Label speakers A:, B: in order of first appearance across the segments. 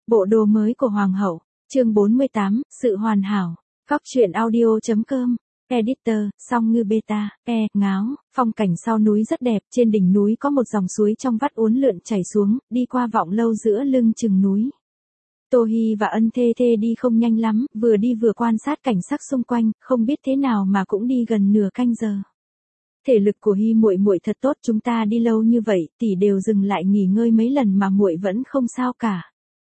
A: Bộ đồ mới của Hoàng hậu, chương 48, sự hoàn hảo. Góc truyện audio.com. Editor, Song Ngư Beta, ngáo, phong cảnh sau núi rất đẹp, trên đỉnh núi có một dòng suối trong vắt uốn lượn chảy xuống, đi qua vọng lâu giữa lưng chừng núi. Tô Hi và Ân Thê Thê đi không nhanh lắm, vừa đi vừa quan sát cảnh sắc xung quanh, không biết thế nào mà cũng đi gần nửa canh giờ. Thể lực của Hi muội muội thật tốt, chúng ta đi lâu như vậy, tỷ đều dừng lại nghỉ ngơi mấy lần mà muội vẫn không sao cả.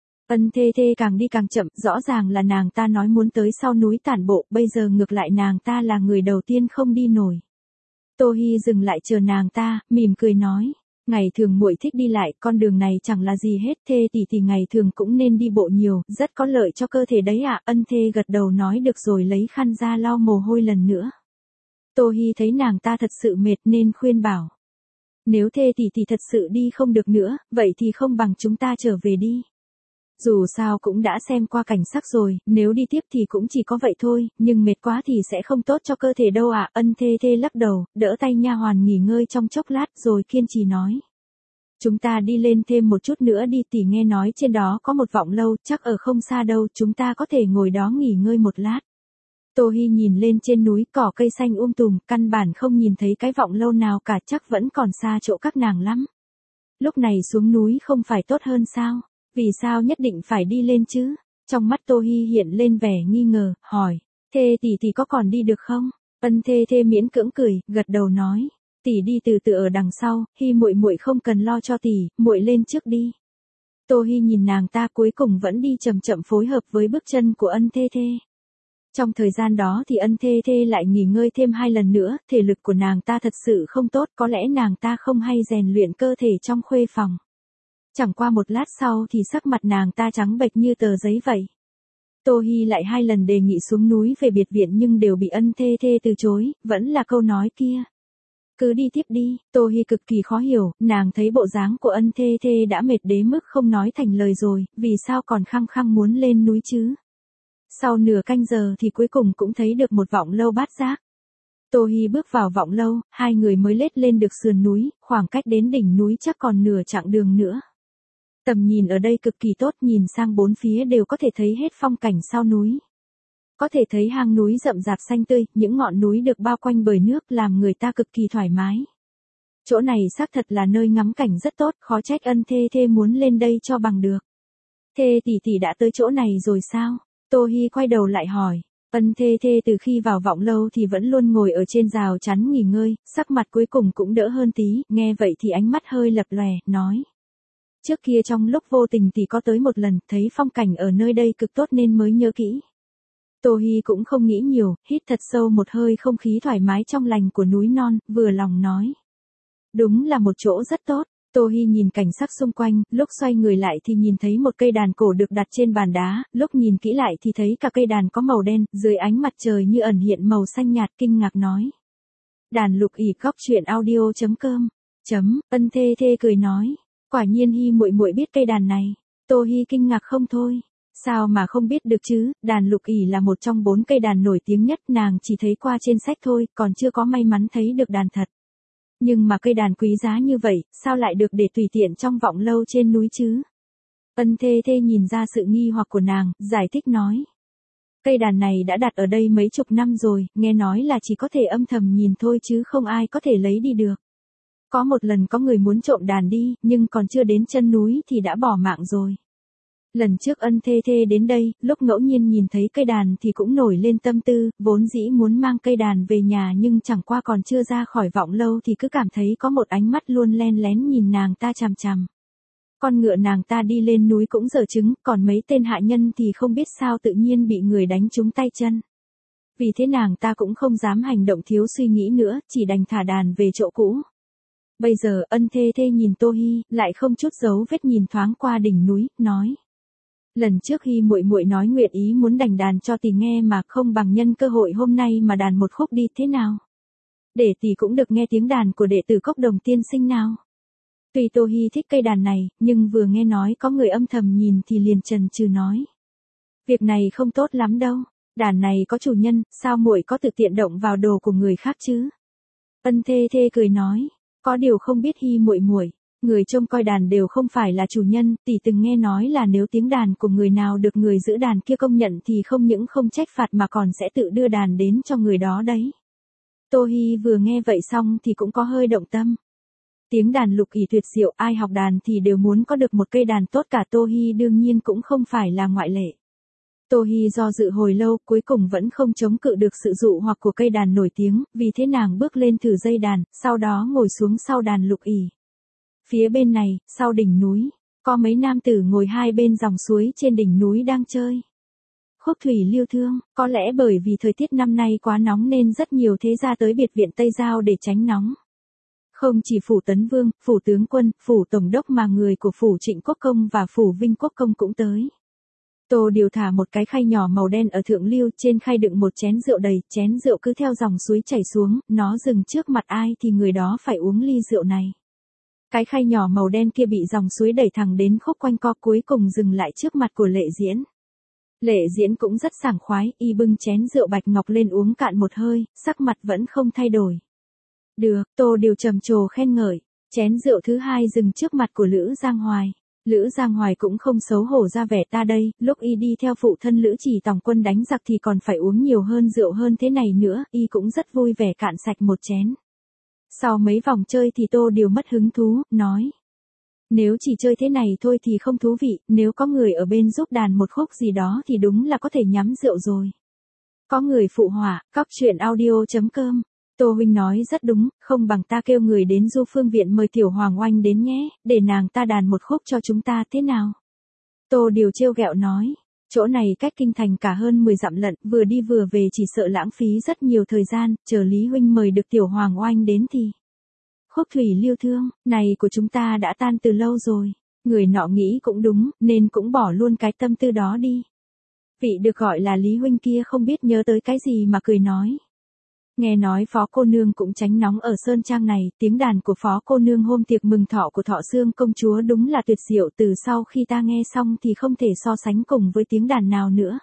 A: Ân Thê Thê càng đi càng chậm, rõ ràng là nàng ta nói muốn tới sau núi tản bộ, bây giờ ngược lại nàng ta là người đầu tiên không đi nổi. Tô Hi dừng lại chờ nàng ta, mỉm cười nói, ngày thường muội thích đi lại, con đường này chẳng là gì hết, Thê tỷ thì ngày thường cũng nên đi bộ nhiều, rất có lợi cho cơ thể đấy ạ. Ân Thê gật đầu nói được rồi lấy khăn ra lau mồ hôi lần nữa. Tô Hi thấy nàng ta thật sự mệt nên khuyên bảo, nếu Thê tỷ thì thật sự đi không được nữa, vậy thì không bằng chúng ta trở về đi. Dù sao cũng đã xem qua cảnh sắc rồi, nếu đi tiếp thì cũng chỉ có vậy thôi, nhưng mệt quá thì sẽ không tốt cho cơ thể đâu ạ. Ân Thê Thê lắc đầu, đỡ tay nha hoàn nghỉ ngơi trong chốc lát rồi kiên trì nói. Chúng ta đi lên thêm một chút nữa đi, tỷ nghe nói trên đó có một vọng lâu, chắc ở không xa đâu, chúng ta có thể ngồi đó nghỉ ngơi một lát. Tô Hi nhìn lên trên núi, cỏ cây xanh tùm, căn bản không nhìn thấy cái vọng lâu nào cả, chắc vẫn còn xa chỗ các nàng lắm. Lúc này xuống núi không phải tốt hơn sao? Vì sao nhất định phải đi lên chứ? Trong mắt Tô Hi hiện lên vẻ nghi ngờ, hỏi, Thê tỷ có còn đi được không? Ân Thê Thê miễn cưỡng cười, gật đầu nói, tỷ đi từ từ ở đằng sau, Hi muội muội không cần lo cho tỷ, muội lên trước đi. Tô Hi nhìn nàng ta cuối cùng vẫn đi chậm chậm phối hợp với bước chân của Ân Thê Thê. Trong thời gian đó thì Ân Thê Thê lại nghỉ ngơi thêm 2 lần nữa, thể lực của nàng ta thật sự không tốt, có lẽ nàng ta không hay rèn luyện cơ thể trong khuê phòng. Chẳng qua một lát sau thì sắc mặt nàng ta trắng bệch như tờ giấy vậy. Tô Hi lại 2 lần đề nghị xuống núi về biệt viện nhưng đều bị Ân Thê Thê từ chối, vẫn là câu nói kia. Cứ đi tiếp đi. Tô Hi cực kỳ khó hiểu, nàng thấy bộ dáng của Ân Thê Thê đã mệt đến mức không nói thành lời rồi, vì sao còn khăng khăng muốn lên núi chứ? Sau nửa canh giờ thì cuối cùng cũng thấy được một vọng lâu bát giác. Tô Hi bước vào vọng lâu, 2 người mới lết lên được sườn núi, khoảng cách đến đỉnh núi chắc còn nửa chặng đường nữa. Tầm nhìn ở đây cực kỳ tốt, nhìn sang bốn phía đều có thể thấy hết phong cảnh sau núi. Có thể thấy hang núi rậm rạp xanh tươi, những ngọn núi được bao quanh bởi nước làm người ta cực kỳ thoải mái. Chỗ này xác thật là nơi ngắm cảnh rất tốt, khó trách Ân Thê Thê muốn lên đây cho bằng được. Thê tỷ đã tới chỗ này rồi sao? Tô Hi quay đầu lại hỏi. Ân Thê Thê từ khi vào vọng lâu thì vẫn luôn ngồi ở trên rào chắn nghỉ ngơi, sắc mặt cuối cùng cũng đỡ hơn tí, nghe vậy thì ánh mắt hơi lập lòe, nói. Trước kia trong lúc vô tình thì có tới một lần, thấy phong cảnh ở nơi đây cực tốt nên mới nhớ kỹ. Tô Hi cũng không nghĩ nhiều, hít thật sâu một hơi không khí thoải mái trong lành của núi non, vừa lòng nói. Đúng là một chỗ rất tốt. Tô Hi nhìn cảnh sắc xung quanh, lúc xoay người lại thì nhìn thấy một cây đàn cổ được đặt trên bàn đá, lúc nhìn kỹ lại thì thấy cả cây đàn có màu đen, dưới ánh mặt trời như ẩn hiện màu xanh nhạt, kinh ngạc nói. Đàn lục ỉ. Góc truyện audio.com. Ân Thê Thê cười nói. Quả nhiên Hi muội muội biết cây đàn này. Tô Hi kinh ngạc không thôi. Sao mà không biết được chứ, đàn lục ỉ là một trong 4 cây đàn nổi tiếng nhất, nàng chỉ thấy qua trên sách thôi, còn chưa có may mắn thấy được đàn thật. Nhưng mà cây đàn quý giá như vậy, sao lại được để tùy tiện trong vọng lâu trên núi chứ? Ân Thê Thê nhìn ra sự nghi hoặc của nàng, giải thích nói. Cây đàn này đã đặt ở đây mấy chục năm rồi, nghe nói là chỉ có thể âm thầm nhìn thôi chứ không ai có thể lấy đi được. Có một lần có người muốn trộm đàn đi, nhưng còn chưa đến chân núi thì đã bỏ mạng rồi. Lần trước Ân Thê Thê đến đây, lúc ngẫu nhiên nhìn thấy cây đàn thì cũng nổi lên tâm tư, vốn dĩ muốn mang cây đàn về nhà nhưng chẳng qua còn chưa ra khỏi vọng lâu thì cứ cảm thấy có một ánh mắt luôn len lén nhìn nàng ta chằm chằm. Con ngựa nàng ta đi lên núi cũng dở chứng, còn mấy tên hạ nhân thì không biết sao tự nhiên bị người đánh trúng tay chân. Vì thế nàng ta cũng không dám hành động thiếu suy nghĩ nữa, chỉ đành thả đàn về chỗ cũ. Bây giờ Ân Thê Thê nhìn Tô Hi, lại không chút dấu vết nhìn thoáng qua đỉnh núi, nói. Lần trước Hi muội muội nói nguyện ý muốn đành đàn cho tỷ nghe mà không bằng nhân cơ hội hôm nay mà đàn một khúc đi thế nào. Để tỷ cũng được nghe tiếng đàn của đệ tử Cốc Đồng tiên sinh nào. Tuy Tô Hi thích cây đàn này, nhưng vừa nghe nói có người âm thầm nhìn thì liền chần chừ nói. Việc này không tốt lắm đâu, đàn này có chủ nhân, sao muội có tự tiện động vào đồ của người khác chứ? Ân Thê Thê cười nói. Có điều không biết Hi muội muội Người trông coi đàn đều không phải là chủ nhân, tỷ từng nghe nói là nếu tiếng đàn của người nào được người giữ đàn kia công nhận thì không những không trách phạt mà còn sẽ tự đưa đàn đến cho người đó đấy. Tô Hi vừa nghe vậy xong thì cũng có hơi động tâm. Tiếng đàn lục ỷ tuyệt diệu, ai học đàn thì đều muốn có được một cây đàn tốt cả, Tô Hi đương nhiên cũng không phải là ngoại lệ. Tô Hi do dự hồi lâu, cuối cùng vẫn không chống cự được sự dụ hoặc của cây đàn nổi tiếng, vì thế nàng bước lên thử dây đàn, sau đó ngồi xuống sau đàn lục ỷ. Phía bên này, sau đỉnh núi, có mấy nam tử ngồi hai bên dòng suối trên đỉnh núi đang chơi khúc thủy lưu thương, có lẽ bởi vì thời tiết năm nay quá nóng nên rất nhiều thế gia tới biệt viện Tây Giao để tránh nóng. Không chỉ phủ Tấn Vương, phủ tướng quân, phủ tổng đốc mà người của phủ Trịnh Quốc Công và phủ Vinh Quốc Công cũng tới. Tô Điều thả một cái khay nhỏ màu đen ở thượng lưu, trên khay đựng một chén rượu đầy, chén rượu cứ theo dòng suối chảy xuống, nó dừng trước mặt ai thì người đó phải uống ly rượu này. Cái khay nhỏ màu đen kia bị dòng suối đẩy thẳng đến khúc quanh co, cuối cùng dừng lại trước mặt của Lệ Diễn. Lệ Diễn cũng rất sảng khoái, y bưng chén rượu bạch ngọc lên uống cạn một hơi, sắc mặt vẫn không thay đổi. Được, Tô Điều trầm trồ khen ngợi. Chén rượu thứ hai dừng trước mặt của Lữ Giang Hoài. Lữ Giang Hoài cũng không xấu hổ ra vẻ, ta đây, lúc y đi theo phụ thân Lữ Chỉ tòng quân đánh giặc thì còn phải uống nhiều hơn rượu hơn thế này nữa, y cũng rất vui vẻ cạn sạch một chén. Sau mấy vòng chơi thì Tô Điều mất hứng thú, nói. Nếu chỉ chơi thế này thôi thì không thú vị, nếu có người ở bên giúp đàn một khúc gì đó thì đúng là có thể nhắm rượu rồi. Có người phụ họa, cóc truyện audio.com. Tô huynh nói rất đúng, không bằng ta kêu người đến Du Phương Viện mời Tiểu Hoàng Oanh đến nhé, để nàng ta đàn một khúc cho chúng ta thế nào? Tô Điều trêu ghẹo nói, chỗ này cách kinh thành cả hơn 10 dặm lận, vừa đi vừa về chỉ sợ lãng phí rất nhiều thời gian, chờ Lý huynh mời được Tiểu Hoàng Oanh đến thì. Khúc thủy lưu thương, này của chúng ta đã tan từ lâu rồi. Người nọ nghĩ cũng đúng, nên cũng bỏ luôn cái tâm tư đó đi. Vị được gọi là Lý huynh kia không biết nhớ tới cái gì mà cười nói. Nghe nói phó cô nương cũng tránh nóng ở sơn trang này, tiếng đàn của phó cô nương hôm tiệc mừng thọ của Thọ Xương công chúa đúng là tuyệt diệu, từ sau khi ta nghe xong thì không thể so sánh cùng với tiếng đàn nào nữa.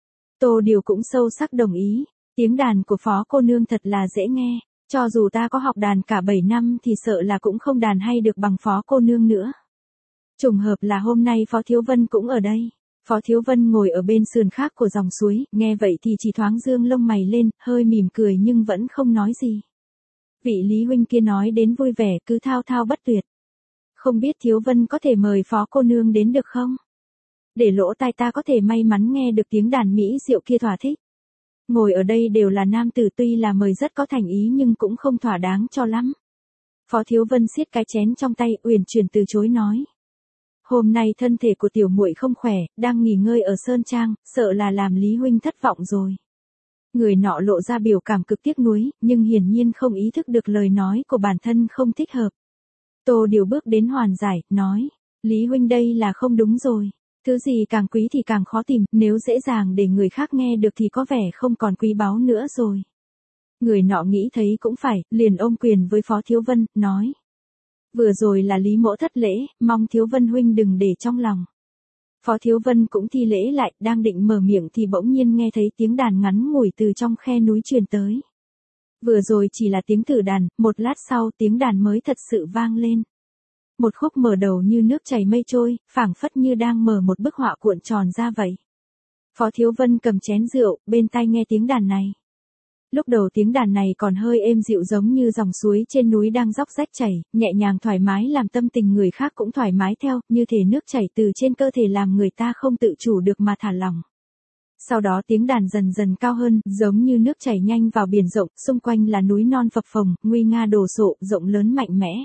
A: Tô Điều cũng sâu sắc đồng ý, tiếng đàn của phó cô nương thật là dễ nghe, cho dù ta có học đàn cả 7 năm thì sợ là cũng không đàn hay được bằng phó cô nương nữa. Trùng hợp là hôm nay Phó Thiếu Vân cũng ở đây. Phó Thiếu Vân ngồi ở bên sườn khác của dòng suối, nghe vậy thì chỉ thoáng dương lông mày lên, hơi mỉm cười nhưng vẫn không nói gì. Vị Lý huynh kia nói đến vui vẻ, cứ thao thao bất tuyệt. Không biết Thiếu Vân có thể mời Phó cô nương đến được không? Để lỗ tai ta có thể may mắn nghe được tiếng đàn mỹ diệu kia thỏa thích. Ngồi ở đây đều là nam tử, tuy là mời rất có thành ý nhưng cũng không thỏa đáng cho lắm. Phó Thiếu Vân siết cái chén trong tay, uyển chuyển từ chối nói. Hôm nay thân thể của tiểu muội không khỏe, đang nghỉ ngơi ở sơn trang, sợ là làm Lý huynh thất vọng rồi. Người nọ lộ ra biểu cảm cực tiếc nuối, nhưng hiển nhiên không ý thức được lời nói của bản thân không thích hợp. Tô Điều bước đến hoàn giải, nói, Lý huynh đây là không đúng rồi. Thứ gì càng quý thì càng khó tìm, nếu dễ dàng để người khác nghe được thì có vẻ không còn quý báu nữa rồi. Người nọ nghĩ thấy cũng phải, liền ôm quyền với Phó Thiếu Vân, nói. Vừa rồi là Lý mỗ thất lễ, mong Thiếu Vân huynh đừng để trong lòng. Phó Thiếu Vân cũng thi lễ lại, đang định mở miệng thì bỗng nhiên nghe thấy tiếng đàn ngắn ngủi từ trong khe núi truyền tới. Vừa rồi chỉ là tiếng thử đàn, một lát sau tiếng đàn mới thật sự vang lên. Một khúc mở đầu như nước chảy mây trôi, phảng phất như đang mở một bức họa cuộn tròn ra vậy. Phó Thiếu Vân cầm chén rượu, bên tai nghe tiếng đàn này. Lúc đầu tiếng đàn này còn hơi êm dịu giống như dòng suối trên núi đang róc rách chảy, nhẹ nhàng thoải mái làm tâm tình người khác cũng thoải mái theo, như thể nước chảy từ trên cơ thể làm người ta không tự chủ được mà thả lỏng. Sau đó tiếng đàn dần dần cao hơn, giống như nước chảy nhanh vào biển rộng, xung quanh là núi non phập phồng, nguy nga đồ sộ, rộng lớn mạnh mẽ.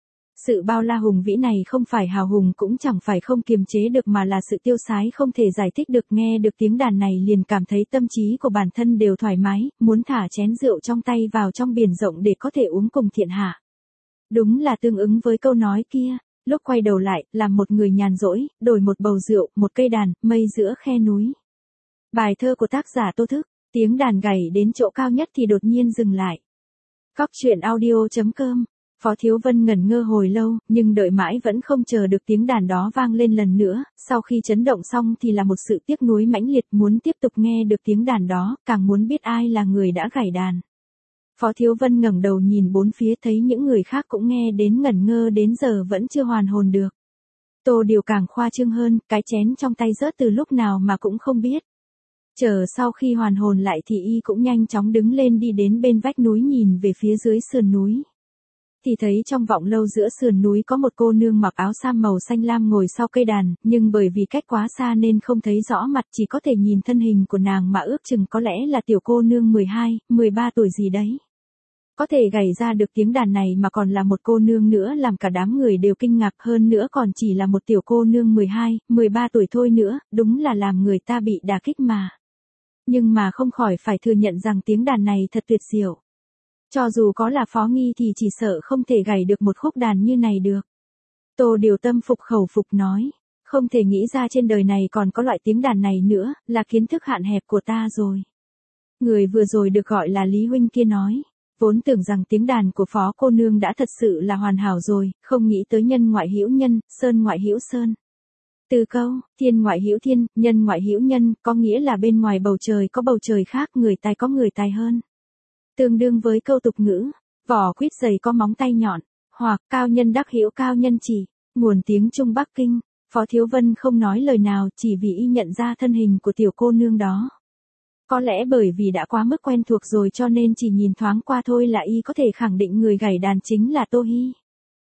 A: Sự bao la hùng vĩ này không phải hào hùng cũng chẳng phải không kiềm chế được mà là sự tiêu sái không thể giải thích được. Nghe được tiếng đàn này liền cảm thấy tâm trí của bản thân đều thoải mái, muốn thả chén rượu trong tay vào trong biển rộng để có thể uống cùng thiện hạ. Đúng là tương ứng với câu nói kia, lúc quay đầu lại, làm một người nhàn rỗi, đổi một bầu rượu, một cây đàn, mây giữa khe núi. Bài thơ của tác giả Tô Thức, tiếng đàn gảy đến chỗ cao nhất thì đột nhiên dừng lại. Cóc truyện audio.com. Phó Thiếu Vân ngẩn ngơ hồi lâu, nhưng đợi mãi vẫn không chờ được tiếng đàn đó vang lên lần nữa, sau khi chấn động xong thì là một sự tiếc nuối mãnh liệt, muốn tiếp tục nghe được tiếng đàn đó, càng muốn biết ai là người đã gảy đàn. Phó Thiếu Vân ngẩng đầu nhìn bốn phía thấy những người khác cũng nghe đến ngẩn ngơ đến giờ vẫn chưa hoàn hồn được. Tô Điều càng khoa trương hơn, cái chén trong tay rớt từ lúc nào mà cũng không biết. Chờ sau khi hoàn hồn lại thì y cũng nhanh chóng đứng lên đi đến bên vách núi nhìn về phía dưới sườn núi. Thì thấy trong vọng lâu giữa sườn núi có một cô nương mặc áo sam màu xanh lam ngồi sau cây đàn, nhưng bởi vì cách quá xa nên không thấy rõ mặt, chỉ có thể nhìn thân hình của nàng mà ước chừng có lẽ là tiểu cô nương 12, 13 tuổi gì đấy. Có thể gảy ra được tiếng đàn này mà còn là một cô nương nữa làm cả đám người đều kinh ngạc, hơn nữa còn chỉ là một tiểu cô nương 12, 13 tuổi thôi nữa, đúng là làm người ta bị đả kích mà. Nhưng mà không khỏi phải thừa nhận rằng tiếng đàn này thật tuyệt diệu. Cho dù có là Phó Nghi thì chỉ sợ không thể gảy được một khúc đàn như này được. Tô Điều tâm phục khẩu phục nói, không thể nghĩ ra trên đời này còn có loại tiếng đàn này nữa, là kiến thức hạn hẹp của ta rồi. Người vừa rồi được gọi là Lý Huynh kia nói, vốn tưởng rằng tiếng đàn của Phó cô nương đã thật sự là hoàn hảo rồi, không nghĩ tới nhân ngoại hữu nhân, sơn ngoại hữu sơn. Từ câu, thiên ngoại hữu thiên, nhân ngoại hữu nhân, có nghĩa là bên ngoài bầu trời có bầu trời khác, người tài có người tài hơn. Tương đương với câu tục ngữ, vỏ quýt dày có móng tay nhọn, hoặc cao nhân đắc hữu cao nhân chỉ, nguồn tiếng Trung Bắc Kinh. Phó Thiếu Vân không nói lời nào chỉ vì y nhận ra thân hình của tiểu cô nương đó. Có lẽ bởi vì đã quá mức quen thuộc rồi cho nên chỉ nhìn thoáng qua thôi là y có thể khẳng định người gảy đàn chính là Tô Hi.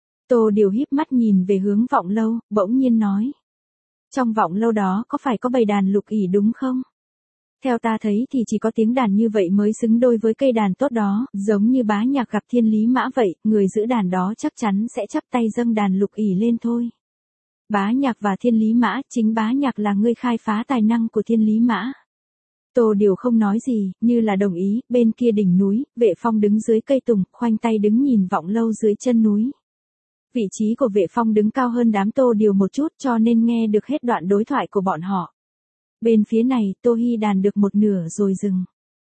A: Tô Điều híp mắt nhìn về hướng vọng lâu, bỗng nhiên nói. Trong vọng lâu đó có phải có bầy đàn lục ỷ đúng không? Theo ta thấy thì chỉ có tiếng đàn như vậy mới xứng đôi với cây đàn tốt đó, giống như Bá Nhạc gặp Thiên Lý Mã vậy, người giữ đàn đó chắc chắn sẽ chắp tay dâng đàn lục ỷ lên thôi. Bá Nhạc và Thiên Lý Mã, chính Bá Nhạc là người khai phá tài năng của Thiên Lý Mã. Tô Điều không nói gì, như là đồng ý, bên kia đỉnh núi, Vệ Phong đứng dưới cây tùng, khoanh tay đứng nhìn vọng lâu dưới chân núi. Vị trí của Vệ Phong đứng cao hơn đám Tô Điều một chút cho nên nghe được hết đoạn đối thoại của bọn họ. Bên phía này, Tô Hi đàn được một nửa rồi dừng.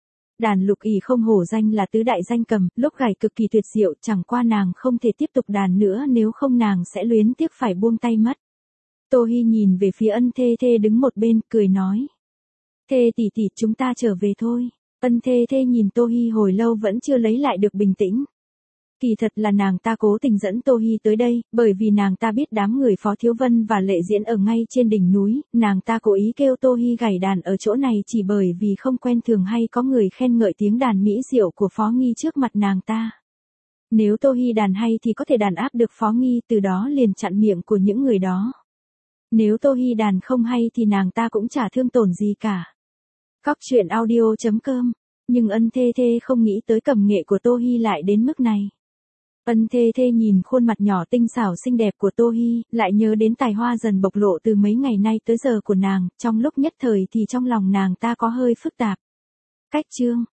A: Đàn lục ỷ không hổ danh là tứ đại danh cầm, lúc gảy cực kỳ tuyệt diệu, chẳng qua nàng không thể tiếp tục đàn nữa nếu không nàng sẽ luyến tiếc phải buông tay mất. Tô Hi nhìn về phía Ân Thê Thê đứng một bên, cười nói. Thê tỷ tỷ, chúng ta trở về thôi. Ân Thê Thê nhìn Tô Hi hồi lâu vẫn chưa lấy lại được bình tĩnh. Kỳ thật là nàng ta cố tình dẫn Tô Hi tới đây, bởi vì nàng ta biết đám người Phó Thiếu Vân và Lệ Diễn ở ngay trên đỉnh núi, nàng ta cố ý kêu Tô Hi gảy đàn ở chỗ này chỉ bởi vì không quen thường hay có người khen ngợi tiếng đàn mỹ diệu của Phó Nghi trước mặt nàng ta. Nếu Tô Hi đàn hay thì có thể đàn áp được Phó Nghi, từ đó liền chặn miệng của những người đó. Nếu Tô Hi đàn không hay thì nàng ta cũng chả thương tổn gì cả. Cóc truyện audio.com. Nhưng Ân Thê Thê không nghĩ tới cầm nghệ của Tô Hi lại đến mức này. Ân Thê Thê nhìn khuôn mặt nhỏ tinh xảo xinh đẹp của Tô Hi, lại nhớ đến tài hoa dần bộc lộ từ mấy ngày nay tới giờ của nàng, trong lúc nhất thời thì trong lòng nàng ta có hơi phức tạp. Cách chương